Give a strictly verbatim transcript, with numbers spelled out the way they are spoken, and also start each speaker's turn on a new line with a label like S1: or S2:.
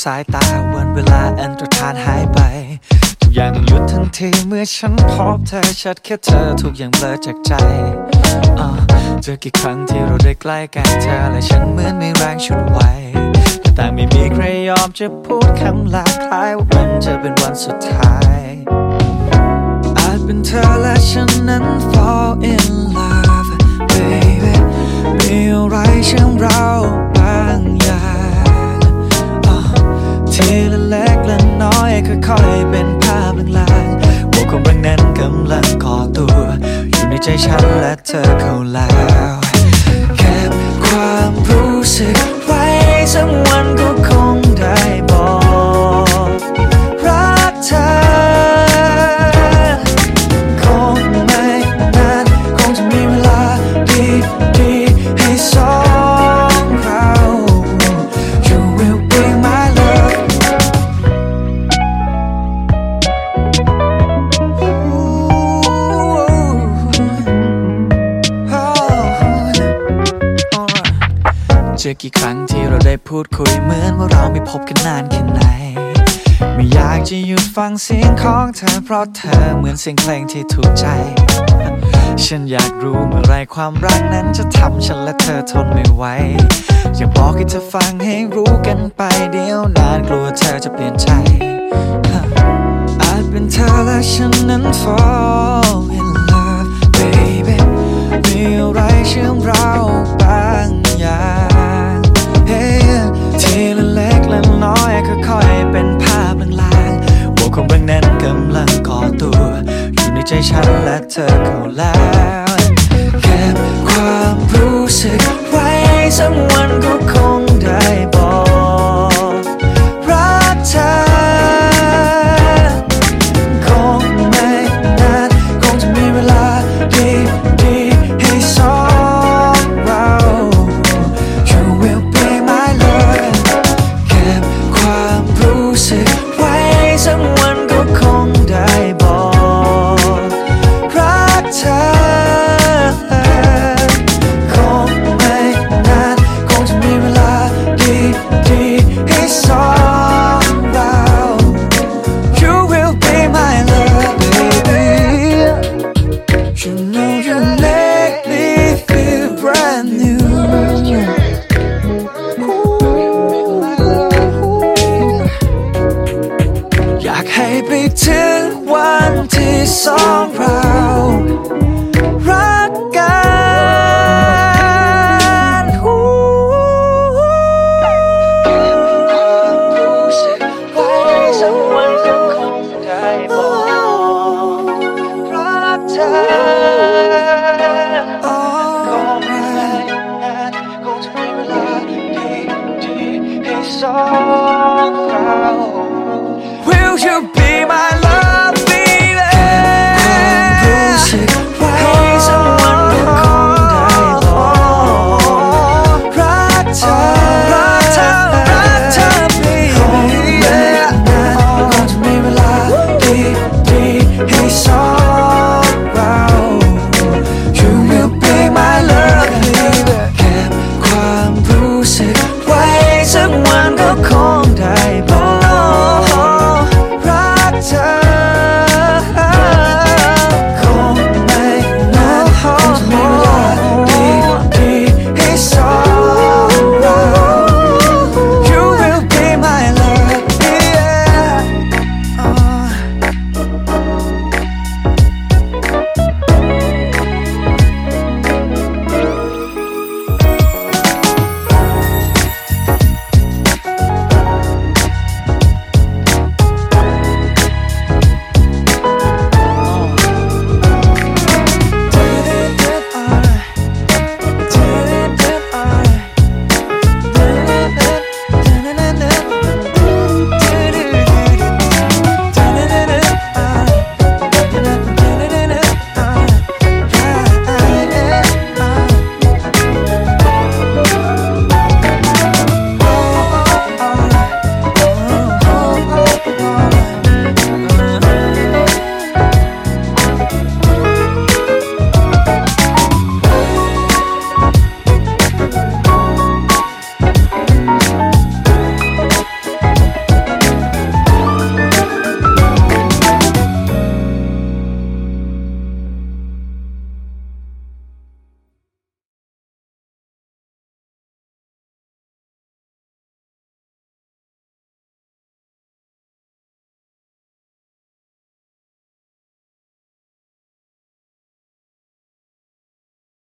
S1: สายตาวันเวลาอันตรธานหายไปทุกอย่างต้องหยุดทันทีเมื่อฉันพบเธอชัดแค่เธอทุกอย่างเบลอจากใจเจอกี่ครั้งที่เราได้ใกล้กันเธอและฉันเหมือนมีแรงฉุดไว้แต่ต่างไม่มีใครยอมจะพูดคำลาคล้ายว่ามันจะเป็นวันสุดท้ายอาจเป็นเธอและฉันนั้น fall in love baby มีอะไรเชื่อมเราบางอย่างทีละเล็กละน้อยค่อยๆเป็นภาพลางๆว่าความรักนั้นกำลังก่อตัวอยู่ในใจฉันและเธอเข้าแล้วเก็บความรู้สึกไว้สักวันก็คงได้บอกรักเธอคงไม่นานคงจะมีเวลาดีๆให้สองเรา You will be my loveเจอกี่ครั้งที่เราได้พูดคุยเหมือนว่าเราไม่พบกันนานแค่ไหนไม่อยากจะหยุดฟังเสียงของเธอเพราะเธอเหมือนเสียงเพลงที่ถูกใจฉันอยากรู้เมื่อไรความรักนั้นจะทำฉันและเธอทนไม่ไหวอยากบอกให้เธอฟังให้รู้กันไปเดี๋ยวนานกลัวเธอจะเปลี่ยนใจอาจเป็นเธอและฉันนั้น fall in love baby มีอะไรเชื่อมเราบางอย่างทีละเล็กละน้อยค่อยๆเป็นภาพลางๆว่าความรักนั้นกำลังก่อตัวอยู่ในใจฉันและเธอเข้าแล้วเก็บความรู้สึกไว้สักวันก็คงได้บอกรักเธอคงไม่นานคงจะมีเวลาดีๆให้สองเรา You will be my love เก็บความรู้สึกไว้สักวันก็คงได้บอกรักเธอคงไม่นานคงจะมีเวลาดีๆให้สองเรา You will be my love baby You know you make me feel brand newอยากให้ไปถึงวันที่สองเรารักกันรู้สึกไว้สักวันก็คงได้บอกรักเธอคงไม่นานคงจะมีเวลาดีๆให้สองเรา Will you be my love